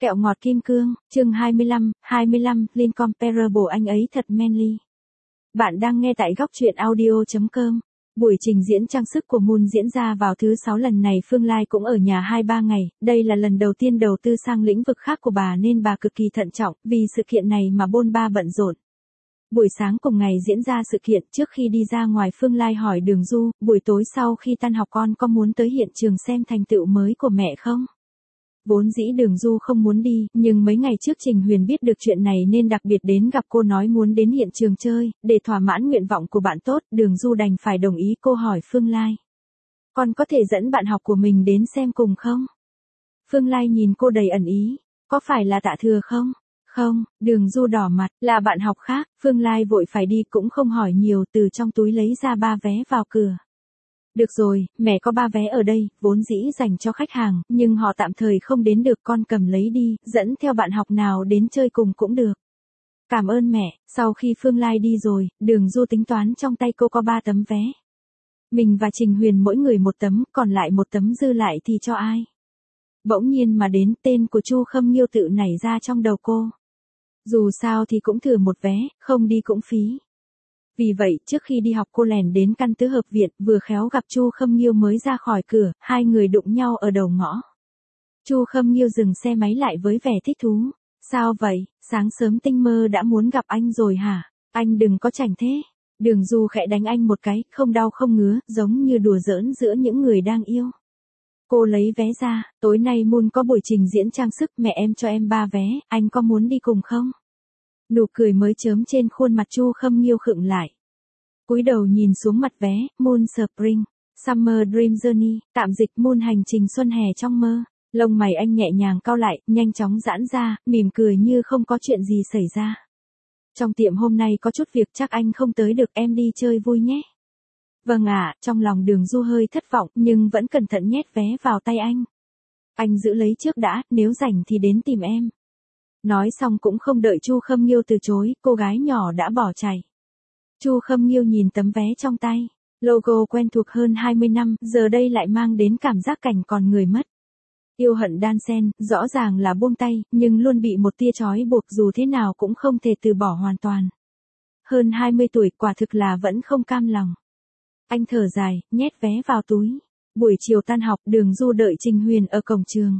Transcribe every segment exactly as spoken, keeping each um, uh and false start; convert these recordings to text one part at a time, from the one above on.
Kẹo ngọt kim cương, chương hai mươi lăm, hai mươi lăm, Incomparable anh ấy thật manly. Bạn đang nghe tại góc truyện audio chấm com. Buổi trình diễn trang sức của Moon diễn ra vào thứ sáu, lần này Phương Lai cũng ở nhà hai ba ngày, đây là lần đầu tiên đầu tư sang lĩnh vực khác của bà nên bà cực kỳ thận trọng, vì sự kiện này mà bôn ba bận rộn. Buổi sáng cùng ngày diễn ra sự kiện, trước khi đi ra ngoài Phương Lai hỏi Đường Du, buổi tối sau khi tan học con có muốn tới hiện trường xem thành tựu mới của mẹ không? Vốn dĩ Đường Du không muốn đi, nhưng mấy ngày trước Trình Huyền biết được chuyện này nên đặc biệt đến gặp cô nói muốn đến hiện trường chơi, để thỏa mãn nguyện vọng của bạn tốt, Đường Du đành phải đồng ý. Cô hỏi Phương Lai, con có thể dẫn bạn học của mình đến xem cùng không? Phương Lai nhìn cô đầy ẩn ý, có phải là Tạ Thừa không? Không, Đường Du đỏ mặt, là bạn học khác. Phương Lai vội phải đi cũng không hỏi nhiều, từ trong túi lấy ra ba vé vào cửa. Được rồi, mẹ có ba vé ở đây, vốn dĩ dành cho khách hàng, nhưng họ tạm thời không đến được, con cầm lấy đi, dẫn theo bạn học nào đến chơi cùng cũng được. Cảm ơn mẹ. Sau khi Phương Lai đi rồi, Đường Du tính toán trong tay cô có ba tấm vé. Mình và Trình Huyền mỗi người một tấm, còn lại một tấm dư lại thì cho ai? Bỗng nhiên mà đến, tên của Chu Khâm Nghiêu tự nảy ra trong đầu cô. Dù sao thì cũng thừa một vé, không đi cũng phí. Vì vậy, trước khi đi học cô lèn đến căn tứ hợp viện, vừa khéo gặp Chu Khâm Nghiêu mới ra khỏi cửa, hai người đụng nhau ở đầu ngõ. Chu Khâm Nghiêu dừng xe máy lại với vẻ thích thú. Sao vậy, sáng sớm tinh mơ đã muốn gặp anh rồi hả? Anh đừng có chảnh thế. Đường Du khẽ đánh anh một cái, không đau không ngứa, giống như đùa giỡn giữa những người đang yêu. Cô lấy vé ra, tối nay Moon có buổi trình diễn trang sức, mẹ em cho em ba vé, anh có muốn đi cùng không? Nụ cười mới chớm trên khuôn mặt Chu Khâm Nghiêu khựng lại. Cúi đầu nhìn xuống mặt vé, Moon Spring, Summer Dream Journey, tạm dịch Moon hành trình xuân hè trong mơ. Lông mày anh nhẹ nhàng cau lại, nhanh chóng giãn ra, mỉm cười như không có chuyện gì xảy ra. Trong tiệm hôm nay có chút việc, chắc anh không tới được, em đi chơi vui nhé. Vâng ạ. Trong lòng Đường Du hơi thất vọng, nhưng vẫn cẩn thận nhét vé vào tay anh. Anh giữ lấy trước đã, nếu rảnh thì đến tìm em. Nói xong cũng không đợi Chu Khâm Nghiêu từ chối, cô gái nhỏ đã bỏ chạy. Chu Khâm Nghiêu nhìn tấm vé trong tay, logo quen thuộc hơn hai mươi năm, giờ đây lại mang đến cảm giác cảnh còn người mất. Yêu hận đan xen, rõ ràng là buông tay, nhưng luôn bị một tia trói buộc, dù thế nào cũng không thể từ bỏ hoàn toàn. Hơn hai mươi tuổi, quả thực là vẫn không cam lòng. Anh thở dài, nhét vé vào túi. Buổi chiều tan học, Đường Du đợi Trình Huyền ở cổng trường.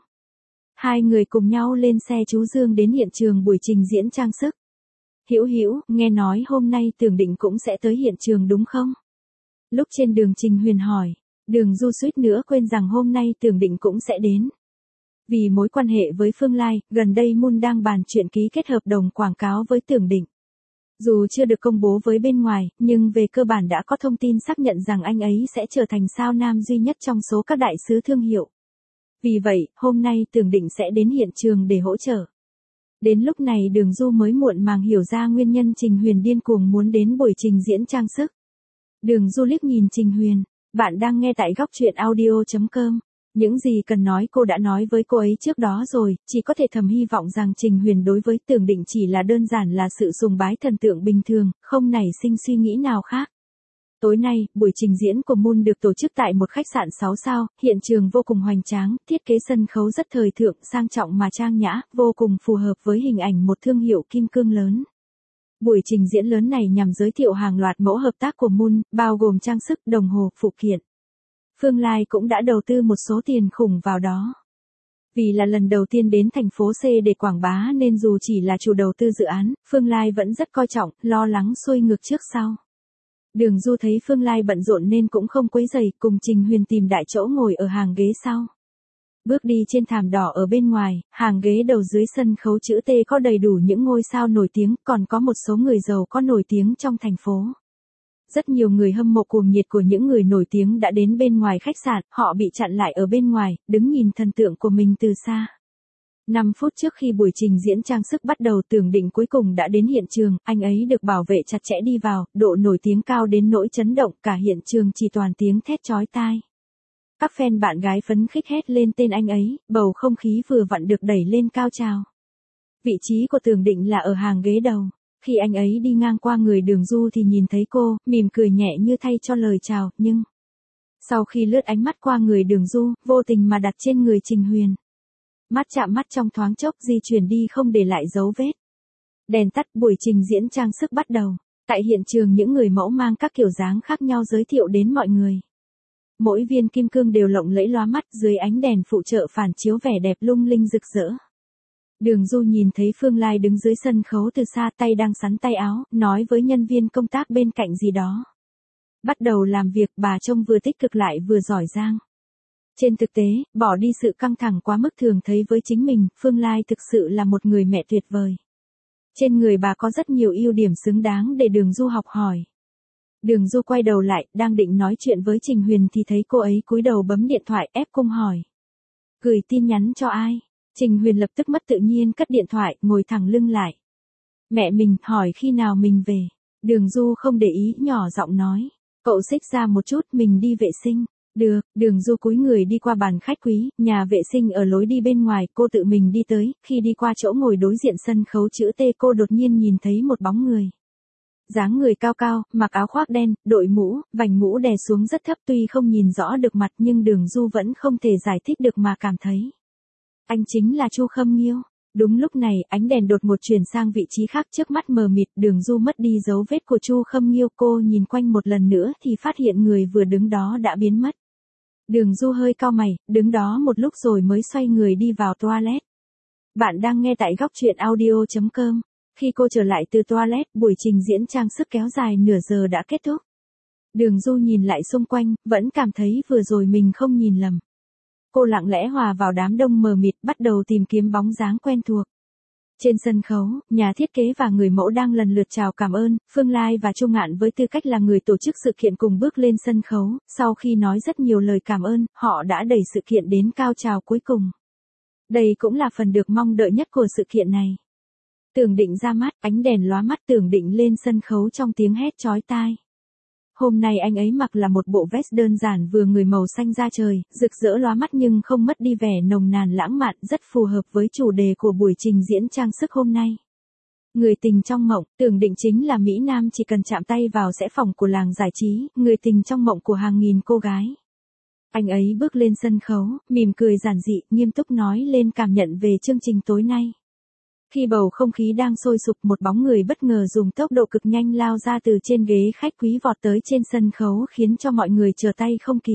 Hai người cùng nhau lên xe chú Dương đến hiện trường buổi trình diễn trang sức. Hữu Hữu, nghe nói hôm nay Tưởng Định cũng sẽ tới hiện trường đúng không? Lúc trên đường Trình Huyền hỏi, Đường Du suýt nữa quên rằng hôm nay Tưởng Định cũng sẽ đến. Vì mối quan hệ với Phương Lai, gần đây Moon đang bàn chuyện ký kết hợp đồng quảng cáo với Tưởng Định. Dù chưa được công bố với bên ngoài, nhưng về cơ bản đã có thông tin xác nhận rằng anh ấy sẽ trở thành sao nam duy nhất trong số các đại sứ thương hiệu. Vì vậy, hôm nay Tưởng Định sẽ đến hiện trường để hỗ trợ. Đến lúc này Đường Du mới muộn màng hiểu ra nguyên nhân Trình Huyền điên cuồng muốn đến buổi trình diễn trang sức. Đường Du liếc nhìn Trình Huyền, bạn đang nghe tại góc truyện audio chấm com. Những gì cần nói cô đã nói với cô ấy trước đó rồi, chỉ có thể thầm hy vọng rằng Trình Huyền đối với Tưởng Định chỉ là đơn giản là sự sùng bái thần tượng bình thường, không nảy sinh suy nghĩ nào khác. Tối nay, buổi trình diễn của Moon được tổ chức tại một khách sạn sáu sao, hiện trường vô cùng hoành tráng, thiết kế sân khấu rất thời thượng, sang trọng mà trang nhã, vô cùng phù hợp với hình ảnh một thương hiệu kim cương lớn. Buổi trình diễn lớn này nhằm giới thiệu hàng loạt mẫu hợp tác của Moon, bao gồm trang sức, đồng hồ, phụ kiện. Phương Lai cũng đã đầu tư một số tiền khủng vào đó. Vì là lần đầu tiên đến thành phố C để quảng bá nên dù chỉ là chủ đầu tư dự án, Phương Lai vẫn rất coi trọng, lo lắng xuôi ngược trước sau. Đường Du thấy Phương Lai bận rộn nên cũng không quấy rầy, cùng Trình Huyền tìm đại chỗ ngồi ở hàng ghế sau. Bước đi trên thảm đỏ ở bên ngoài, hàng ghế đầu dưới sân khấu chữ T có đầy đủ những ngôi sao nổi tiếng, còn có một số người giàu có nổi tiếng trong thành phố. Rất nhiều người hâm mộ cuồng nhiệt của những người nổi tiếng đã đến bên ngoài khách sạn, họ bị chặn lại ở bên ngoài, đứng nhìn thần tượng của mình từ xa. năm phút trước khi buổi trình diễn trang sức bắt đầu, Tưởng Định cuối cùng đã đến hiện trường, anh ấy được bảo vệ chặt chẽ đi vào, độ nổi tiếng cao đến nỗi chấn động, cả hiện trường chỉ toàn tiếng thét chói tai. Các fan bạn gái phấn khích hét lên tên anh ấy, bầu không khí vừa vặn được đẩy lên cao trào. Vị trí của Tưởng Định là ở hàng ghế đầu. Khi anh ấy đi ngang qua người Đường Du thì nhìn thấy cô, mỉm cười nhẹ như thay cho lời chào, nhưng sau khi lướt ánh mắt qua người Đường Du, vô tình mà đặt trên người Trình Huyền. Mắt chạm mắt trong thoáng chốc di chuyển đi không để lại dấu vết. Đèn tắt, buổi trình diễn trang sức bắt đầu. Tại hiện trường những người mẫu mang các kiểu dáng khác nhau giới thiệu đến mọi người. Mỗi viên kim cương đều lộng lẫy lóa mắt dưới ánh đèn phụ trợ phản chiếu vẻ đẹp lung linh rực rỡ. Đường Du nhìn thấy Phương Lai đứng dưới sân khấu từ xa, tay đang xắn tay áo, nói với nhân viên công tác bên cạnh gì đó. Bắt đầu làm việc, bà trông vừa tích cực lại vừa giỏi giang. Trên thực tế, bỏ đi sự căng thẳng quá mức thường thấy với chính mình, Phương Lai thực sự là một người mẹ tuyệt vời. Trên người bà có rất nhiều ưu điểm xứng đáng để Đường Du học hỏi. Đường Du quay đầu lại, đang định nói chuyện với Trình Huyền thì thấy cô ấy cúi đầu bấm điện thoại, ép cung hỏi. Gửi tin nhắn cho ai? Trình Huyền lập tức mất tự nhiên cất điện thoại, ngồi thẳng lưng lại. Mẹ mình, hỏi khi nào mình về. Đường Du không để ý, nhỏ giọng nói. Cậu xích ra một chút, mình đi vệ sinh. Được, Đường Du cúi người đi qua bàn khách quý, nhà vệ sinh ở lối đi bên ngoài, cô tự mình đi tới, khi đi qua chỗ ngồi đối diện sân khấu chữ T cô đột nhiên nhìn thấy một bóng người. Dáng người cao cao, mặc áo khoác đen, đội mũ, vành mũ đè xuống rất thấp, tuy không nhìn rõ được mặt nhưng Đường Du vẫn không thể giải thích được mà cảm thấy. Anh chính là Chu Khâm Nghiêu. Đúng lúc này, ánh đèn đột ngột chuyển sang vị trí khác, trước mắt mờ mịt, Đường Du mất đi dấu vết của Chu Khâm Nghiêu, cô nhìn quanh một lần nữa thì phát hiện người vừa đứng đó đã biến mất. Đường Du hơi cau mày, đứng đó một lúc rồi mới xoay người đi vào toilet. Bạn đang nghe tại góc truyện audio chấm com. Khi cô trở lại từ toilet, buổi trình diễn trang sức kéo dài nửa giờ đã kết thúc. Đường Du nhìn lại xung quanh, vẫn cảm thấy vừa rồi mình không nhìn lầm. Cô lặng lẽ hòa vào đám đông mờ mịt, bắt đầu tìm kiếm bóng dáng quen thuộc. Trên sân khấu, nhà thiết kế và người mẫu đang lần lượt chào cảm ơn, Phương Lai và Chu Ngạn với tư cách là người tổ chức sự kiện cùng bước lên sân khấu, sau khi nói rất nhiều lời cảm ơn, họ đã đẩy sự kiện đến cao trào cuối cùng. Đây cũng là phần được mong đợi nhất của sự kiện này. Tưởng Định ra mắt, ánh đèn lóa mắt Tưởng Định lên sân khấu trong tiếng hét chói tai. Hôm nay anh ấy mặc là một bộ vest đơn giản vừa người màu xanh da trời, rực rỡ lóa mắt nhưng không mất đi vẻ nồng nàn lãng mạn, rất phù hợp với chủ đề của buổi trình diễn trang sức hôm nay. Người tình trong mộng, Tưởng Định chính là mỹ nam chỉ cần chạm tay vào sẽ phỏng của làng giải trí, người tình trong mộng của hàng nghìn cô gái. Anh ấy bước lên sân khấu, mỉm cười giản dị, nghiêm túc nói lên cảm nhận về chương trình tối nay. Khi bầu không khí đang sôi sục, một bóng người bất ngờ dùng tốc độ cực nhanh lao ra từ trên ghế khách quý vọt tới trên sân khấu khiến cho mọi người trở tay không kịp.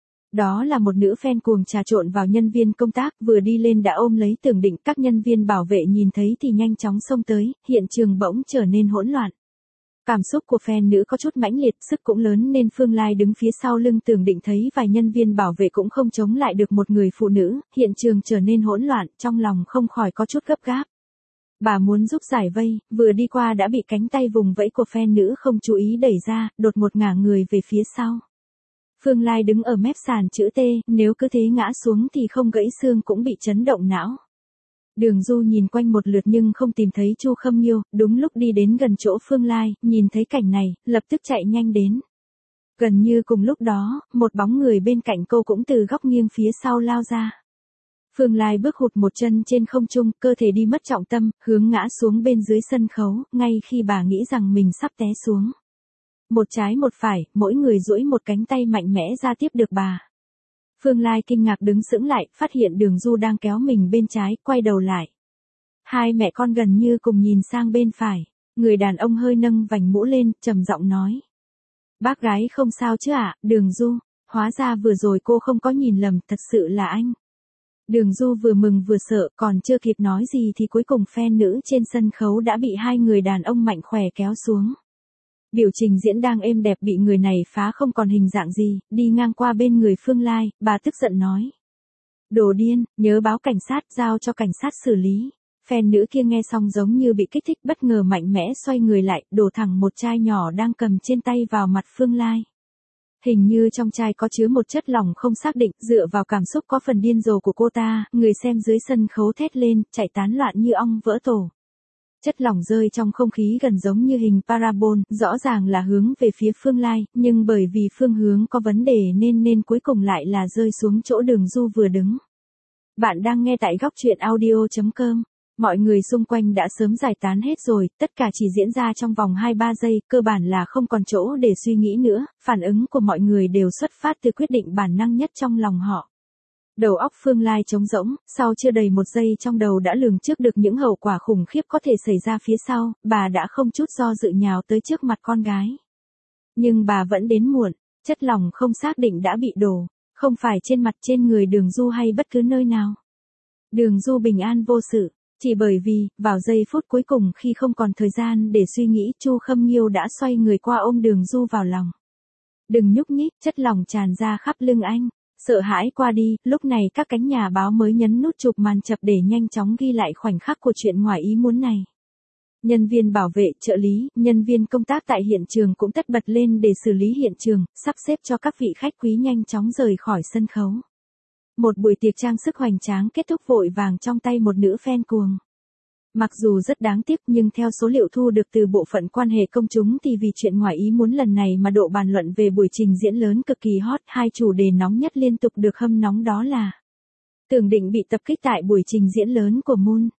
Đó là một nữ fan cuồng trà trộn vào nhân viên công tác, vừa đi lên đã ôm lấy Tưởng Định, các nhân viên bảo vệ nhìn thấy thì nhanh chóng xông tới, hiện trường bỗng trở nên hỗn loạn. Cảm xúc của fan nữ có chút mãnh liệt, sức cũng lớn nên Phương Lai đứng phía sau lưng Tưởng Định thấy vài nhân viên bảo vệ cũng không chống lại được một người phụ nữ, hiện trường trở nên hỗn loạn, trong lòng không khỏi có chút gấp gáp. Bà muốn giúp giải vây, vừa đi qua đã bị cánh tay vùng vẫy của fan nữ không chú ý đẩy ra, đột ngột ngả người về phía sau. Phương Lai đứng ở mép sàn chữ T, nếu cứ thế ngã xuống thì không gãy xương cũng bị chấn động não. Đường Du nhìn quanh một lượt nhưng không tìm thấy Chu Khâm Nghiêu, đúng lúc đi đến gần chỗ Phương Lai, nhìn thấy cảnh này, lập tức chạy nhanh đến. Gần như cùng lúc đó, một bóng người bên cạnh cô cũng từ góc nghiêng phía sau lao ra. Phương Lai bước hụt một chân trên không trung, cơ thể đi mất trọng tâm, hướng ngã xuống bên dưới sân khấu, ngay khi bà nghĩ rằng mình sắp té xuống. Một trái một phải, mỗi người duỗi một cánh tay mạnh mẽ ra tiếp được bà. Phương Lai kinh ngạc đứng sững lại, phát hiện Đường Du đang kéo mình bên trái, quay đầu lại. Hai mẹ con gần như cùng nhìn sang bên phải, người đàn ông hơi nâng vành mũ lên, trầm giọng nói. Bác gái không sao chứ ạ, Đường Du, hóa ra vừa rồi cô không có nhìn lầm, thật sự là anh. Đường Du vừa mừng vừa sợ, còn chưa kịp nói gì thì cuối cùng fan nữ trên sân khấu đã bị hai người đàn ông mạnh khỏe kéo xuống. Biểu trình diễn đang êm đẹp bị người này phá không còn hình dạng gì, đi ngang qua bên người Phương Lai, bà tức giận nói. Đồ điên, nhớ báo cảnh sát, giao cho cảnh sát xử lý. Fan nữ kia nghe xong giống như bị kích thích, bất ngờ mạnh mẽ xoay người lại, đổ thẳng một chai nhỏ đang cầm trên tay vào mặt Phương Lai. Hình như trong chai có chứa một chất lỏng không xác định, dựa vào cảm xúc có phần điên rồ của cô ta, người xem dưới sân khấu thét lên, chạy tán loạn như ong vỡ tổ. Chất lỏng rơi trong không khí gần giống như hình parabol, rõ ràng là hướng về phía Phương Lai, nhưng bởi vì phương hướng có vấn đề nên nên cuối cùng lại là rơi xuống chỗ Đường Du vừa đứng. Bạn đang nghe tại góc truyện audio chấm com. Mọi người xung quanh đã sớm giải tán hết rồi, tất cả chỉ diễn ra trong vòng hai ba giây, cơ bản là không còn chỗ để suy nghĩ nữa, phản ứng của mọi người đều xuất phát từ quyết định bản năng nhất trong lòng họ. Đầu óc Phương Lai trống rỗng, sau chưa đầy một giây trong đầu đã lường trước được những hậu quả khủng khiếp có thể xảy ra phía sau, bà đã không chút do dự nhào tới trước mặt con gái. Nhưng bà vẫn đến muộn, chất lỏng không xác định đã bị đổ, không phải trên mặt trên người Đường Du hay bất cứ nơi nào. Đường Du bình an vô sự, chỉ bởi vì, vào giây phút cuối cùng khi không còn thời gian để suy nghĩ, Chu Khâm Nghiêu đã xoay người qua ôm Đường Du vào lòng. Đừng nhúc nhích, chất lỏng tràn ra khắp lưng anh. Sợ hãi qua đi, lúc này các cánh nhà báo mới nhấn nút chụp màn chập để nhanh chóng ghi lại khoảnh khắc của chuyện ngoài ý muốn này. Nhân viên bảo vệ, trợ lý, nhân viên công tác tại hiện trường cũng tất bật lên để xử lý hiện trường, sắp xếp cho các vị khách quý nhanh chóng rời khỏi sân khấu. Một buổi tiệc trang sức hoành tráng kết thúc vội vàng trong tay một nữ fan cuồng. Mặc dù rất đáng tiếc nhưng theo số liệu thu được từ bộ phận quan hệ công chúng thì vì chuyện ngoài ý muốn lần này mà độ bàn luận về buổi trình diễn lớn cực kỳ hot, hai chủ đề nóng nhất liên tục được hâm nóng đó là tưởng định bị tập kích tại buổi trình diễn lớn của Moon,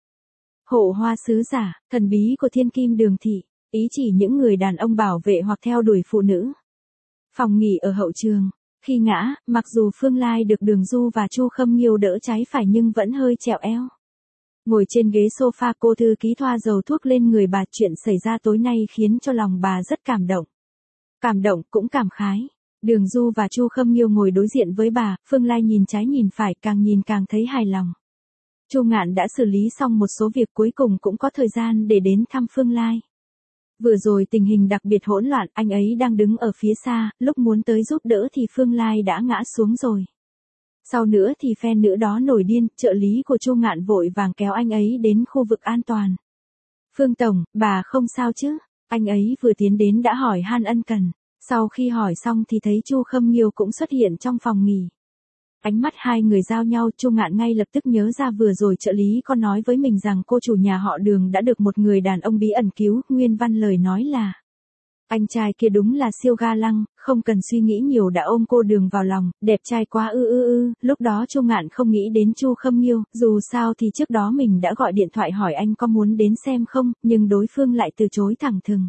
hộ hoa sứ giả, thần bí của thiên kim Đường Thị, ý chỉ những người đàn ông bảo vệ hoặc theo đuổi phụ nữ. Phòng nghỉ ở hậu trường, khi ngã, mặc dù Phương Lai được Đường Du và Chu Khâm Nghiêu đỡ trái phải nhưng vẫn hơi trẹo eo. Ngồi trên ghế sofa cô thư ký thoa dầu thuốc lên người bà, chuyện xảy ra tối nay khiến cho lòng bà rất cảm động. Cảm động cũng cảm khái. Đường Du và Chu Khâm Nghiêu ngồi đối diện với bà, Phương Lai nhìn trái nhìn phải, càng nhìn càng thấy hài lòng. Chu Ngạn đã xử lý xong một số việc, cuối cùng cũng có thời gian để đến thăm Phương Lai. Vừa rồi tình hình đặc biệt hỗn loạn, anh ấy đang đứng ở phía xa, lúc muốn tới giúp đỡ thì Phương Lai đã ngã xuống rồi. Sau nữa thì fan nữ đó nổi điên, trợ lý của Chu Ngạn vội vàng kéo anh ấy đến khu vực an toàn. Phương Tổng, bà không sao chứ? Anh ấy vừa tiến đến đã hỏi han ân cần. Sau khi hỏi xong thì thấy Chu Khâm Nghiêu cũng xuất hiện trong phòng nghỉ. Ánh mắt hai người giao nhau, Chu Ngạn ngay lập tức nhớ ra vừa rồi trợ lý có nói với mình rằng cô chủ nhà họ Đường đã được một người đàn ông bí ẩn cứu, nguyên văn lời nói là: anh trai kia đúng là siêu ga lăng, không cần suy nghĩ nhiều đã ôm cô Đường vào lòng, đẹp trai quá ư ư ư, lúc đó Chu Ngạn không nghĩ đến Chu Khâm Nghiêu, dù sao thì trước đó mình đã gọi điện thoại hỏi anh có muốn đến xem không, nhưng đối phương lại từ chối thẳng thừng.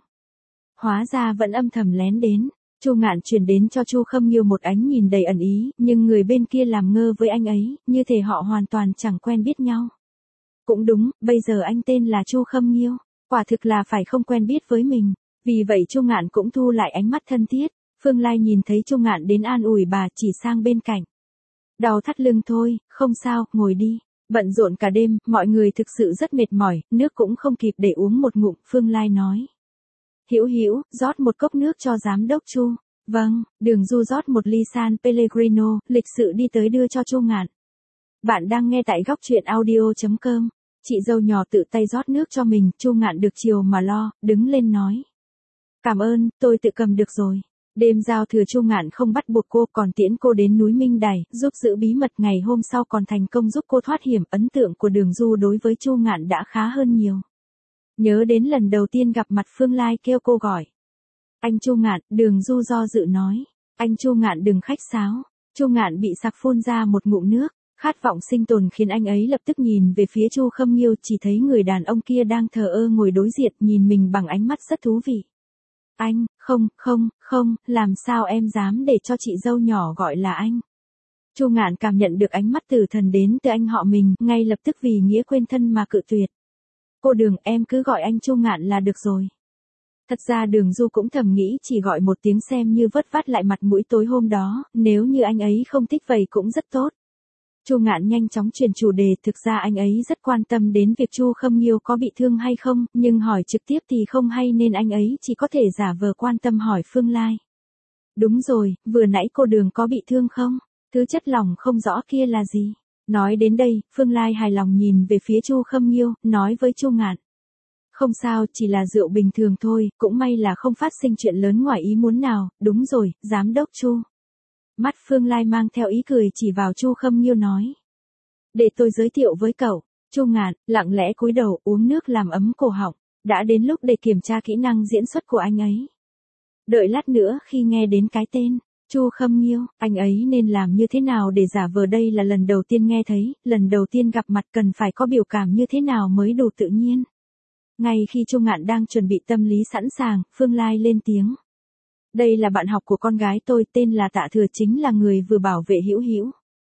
Hóa ra vẫn âm thầm lén đến. Chu Ngạn truyền đến cho Chu Khâm Nghiêu một ánh nhìn đầy ẩn ý, nhưng người bên kia làm ngơ với anh ấy, như thể họ hoàn toàn chẳng quen biết nhau. Cũng đúng, bây giờ anh tên là Chu Khâm Nghiêu, quả thực là phải không quen biết với mình. Vì vậy Chu Ngạn cũng thu lại ánh mắt thân thiết. Phương Lai nhìn thấy Chu Ngạn đến an ủi bà, chỉ sang bên cạnh. Đau thắt lưng thôi, không sao, ngồi đi. Bận rộn cả đêm, mọi người thực sự rất mệt mỏi, nước cũng không kịp để uống một ngụm, Phương Lai nói. Hữu Hữu, rót một cốc nước cho giám đốc Chu. Vâng, Đường Du rót một ly San Pellegrino, lịch sự đi tới đưa cho Chu Ngạn. Bạn đang nghe tại góc truyện audio chấm com. Chị dâu nhỏ tự tay rót nước cho mình, Chu Ngạn được chiều mà lo, đứng lên nói. Cảm ơn, tôi tự cầm được rồi. Đêm giao thừa Chu Ngạn không bắt buộc cô, còn tiễn cô đến núi Minh Đài, giúp giữ bí mật, ngày hôm sau còn thành công giúp cô thoát hiểm. Ấn tượng của Đường Du đối với Chu Ngạn đã khá hơn nhiều. Nhớ đến lần đầu tiên gặp mặt Phương Lai kêu cô gọi. Anh Chu Ngạn, Đường Du do dự nói. Anh Chu Ngạn đừng khách sáo. Chu Ngạn bị sặc phun ra một ngụm nước. Khát vọng sinh tồn khiến anh ấy lập tức nhìn về phía Chu Khâm Nghiêu, chỉ thấy người đàn ông kia đang thờ ơ ngồi đối diện, nhìn mình bằng ánh mắt rất thú vị. Anh, không, không, không, làm sao em dám để cho chị dâu nhỏ gọi là anh. Chu Ngạn cảm nhận được ánh mắt tử thần đến từ anh họ mình, ngay lập tức vì nghĩa quên thân mà cự tuyệt. Cô Đường, em cứ gọi anh Chu Ngạn là được rồi. Thật ra Đường Du cũng thầm nghĩ chỉ gọi một tiếng xem như vớt vát lại mặt mũi tối hôm đó, nếu như anh ấy không thích vậy cũng rất tốt. Chu Ngạn nhanh chóng chuyển chủ đề, thực ra anh ấy rất quan tâm đến việc Chu Khâm Nghiêu có bị thương hay không, nhưng hỏi trực tiếp thì không hay nên anh ấy chỉ có thể giả vờ quan tâm hỏi Phương Lai. Đúng rồi, vừa nãy cô Đường có bị thương không? Thứ chất lỏng không rõ kia là gì? Nói đến đây, Phương Lai hài lòng nhìn về phía Chu Khâm Nghiêu, nói với Chu Ngạn. Không sao, chỉ là rượu bình thường thôi, cũng may là không phát sinh chuyện lớn ngoài ý muốn nào, đúng rồi, giám đốc Chu. Mắt Phương Lai mang theo ý cười chỉ vào Chu Khâm Nghiêu nói. Để tôi giới thiệu với cậu. Chu Ngạn, lặng lẽ cúi đầu uống nước làm ấm cổ họng, đã đến lúc để kiểm tra kỹ năng diễn xuất của anh ấy. Đợi lát nữa khi nghe đến cái tên, Chu Khâm Nghiêu, anh ấy nên làm như thế nào để giả vờ đây là lần đầu tiên nghe thấy, lần đầu tiên gặp mặt cần phải có biểu cảm như thế nào mới đủ tự nhiên. Ngay khi Chu Ngạn đang chuẩn bị tâm lý sẵn sàng, Phương Lai lên tiếng. Đây là bạn học của con gái tôi, tên là Tạ Thừa, chính là người vừa bảo vệ Hữu Hữu.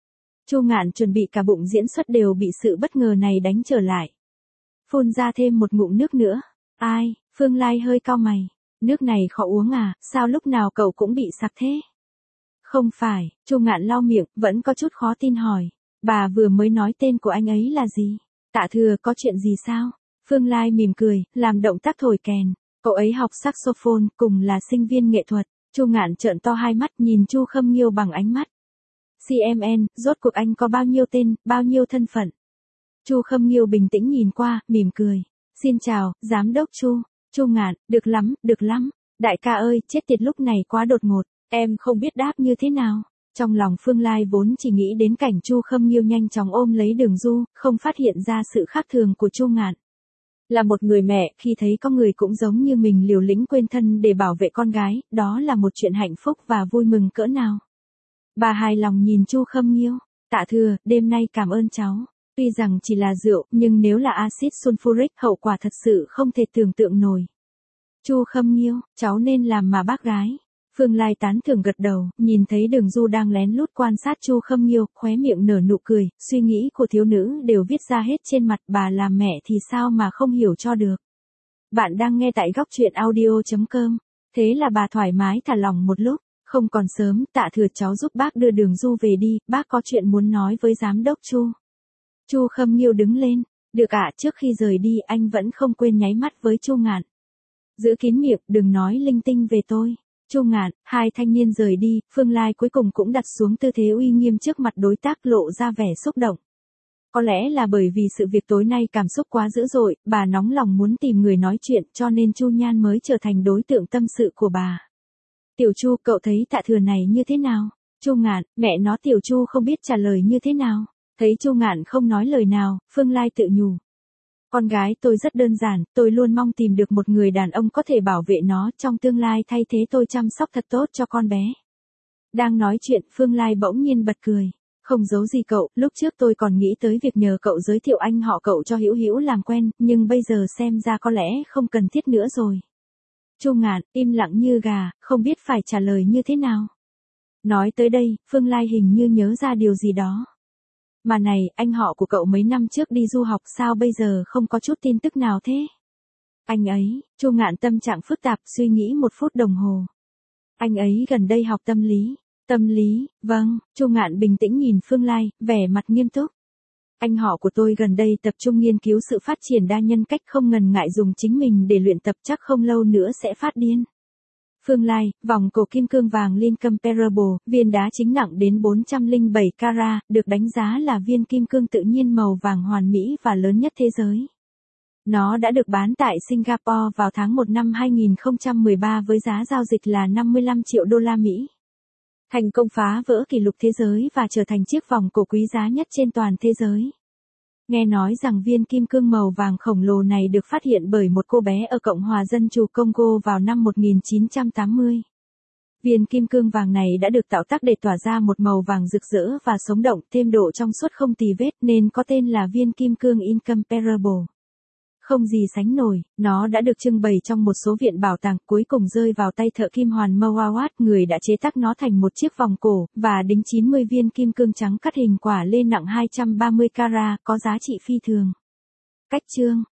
Chu Ngạn chuẩn bị cả bụng diễn xuất đều bị sự bất ngờ này đánh trở lại. Phun ra thêm một ngụm nước nữa. Ai, Phương Lai hơi cau mày. Nước này khó uống à, sao lúc nào cậu cũng bị sặc thế? Không phải, Chu Ngạn lau miệng, vẫn có chút khó tin hỏi. Bà vừa mới nói tên của anh ấy là gì? Tạ Thừa, có chuyện gì sao? Phương Lai mỉm cười, làm động tác thổi kèn. Cậu ấy học saxophone, cùng là sinh viên nghệ thuật. Chu Ngạn trợn to hai mắt nhìn Chu Khâm Nghiêu bằng ánh mắt. xê em en, rốt cuộc anh có bao nhiêu tên, bao nhiêu thân phận? Chu Khâm Nghiêu bình tĩnh nhìn qua, mỉm cười. Xin chào, giám đốc Chu. Chu Ngạn, được lắm, được lắm. Đại ca ơi, chết tiệt lúc này quá đột ngột, em không biết đáp như thế nào. Trong lòng Phương Lai vốn chỉ nghĩ đến cảnh Chu Khâm Nghiêu nhanh chóng ôm lấy Đường Du, không phát hiện ra sự khác thường của Chu Ngạn. Là một người mẹ, khi thấy có người cũng giống như mình liều lĩnh quên thân để bảo vệ con gái, đó là một chuyện hạnh phúc và vui mừng cỡ nào. Bà hài lòng nhìn Chu Khâm Nghiêu. Tạ Thừa, đêm nay cảm ơn cháu. Tuy rằng chỉ là rượu, nhưng nếu là axit sulfuric, hậu quả thật sự không thể tưởng tượng nổi. Chu Khâm Nghiêu, cháu nên làm mà bác gái. Phương Lai tán thưởng gật đầu, nhìn thấy Đường Du đang lén lút quan sát Chu Khâm Nghiêu, khóe miệng nở nụ cười, suy nghĩ của thiếu nữ đều viết ra hết trên mặt, bà làm mẹ thì sao mà không hiểu cho được. Bạn đang nghe tại góc truyện audio chấm com. Thế là bà thoải mái thả lòng một lúc. Không còn sớm, Tạ Thừa, cháu giúp bác đưa Đường Du về đi, bác có chuyện muốn nói với giám đốc Chu. Chu Khâm Nghiêu đứng lên. Được ạ, trước khi rời đi anh vẫn không quên nháy mắt với Chu Ngạn. Giữ kín miệng, đừng nói linh tinh về tôi. Chu Ngạn, hai thanh niên rời đi, Phương Lai cuối cùng cũng đặt xuống tư thế uy nghiêm trước mặt đối tác, lộ ra vẻ xúc động. Có lẽ là bởi vì sự việc tối nay cảm xúc quá dữ dội, bà nóng lòng muốn tìm người nói chuyện, cho nên Chu Nhan mới trở thành đối tượng tâm sự của bà. Tiểu Chu, cậu thấy Tạ Thừa này như thế nào? Chu Ngạn, mẹ nó, Tiểu Chu không biết trả lời như thế nào. Thấy Chu Ngạn không nói lời nào, Phương Lai tự nhủ. Con gái tôi rất đơn giản, tôi luôn mong tìm được một người đàn ông có thể bảo vệ nó trong tương lai, thay thế tôi chăm sóc thật tốt cho con bé. Đang nói chuyện, Phương Lai bỗng nhiên bật cười. Không giấu gì cậu, lúc trước tôi còn nghĩ tới việc nhờ cậu giới thiệu anh họ cậu cho Hữu Hữu làm quen, nhưng bây giờ xem ra có lẽ không cần thiết nữa rồi. Chu Ngạn, im lặng như gà, không biết phải trả lời như thế nào. Nói tới đây, Phương Lai hình như nhớ ra điều gì đó. Mà này, anh họ của cậu mấy năm trước đi du học, sao bây giờ không có chút tin tức nào thế? Anh ấy, Chu Ngạn tâm trạng phức tạp, suy nghĩ một phút đồng hồ. Anh ấy gần đây học tâm lý. Tâm lý, vâng, Chu Ngạn bình tĩnh nhìn Phương Lai, vẻ mặt nghiêm túc. Anh họ của tôi gần đây tập trung nghiên cứu sự phát triển đa nhân cách, không ngần ngại dùng chính mình để luyện tập, chắc không lâu nữa sẽ phát điên. Phương Lai, vòng cổ kim cương vàng Incomparable, viên đá chính nặng đến bốn trăm lẻ bảy carat, được đánh giá là viên kim cương tự nhiên màu vàng hoàn mỹ và lớn nhất thế giới. Nó đã được bán tại Singapore vào tháng một năm hai nghìn không trăm mười ba với giá giao dịch là năm mươi lăm triệu đô la Mỹ. Thành công phá vỡ kỷ lục thế giới và trở thành chiếc vòng cổ quý giá nhất trên toàn thế giới. Nghe nói rằng viên kim cương màu vàng khổng lồ này được phát hiện bởi một cô bé ở Cộng hòa Dân chủ Congo vào năm một nghìn chín trăm tám mươi. Viên kim cương vàng này đã được tạo tác để tỏa ra một màu vàng rực rỡ và sống động, thêm độ trong suốt không tì vết, nên có tên là viên kim cương Incomparable. Không gì sánh nổi, nó đã được trưng bày trong một số viện bảo tàng, cuối cùng rơi vào tay thợ kim hoàn Mowawat, người đã chế tác nó thành một chiếc vòng cổ, và đính chín mươi viên kim cương trắng cắt hình quả lê nặng hai trăm ba mươi carat, có giá trị phi thường. Cách chương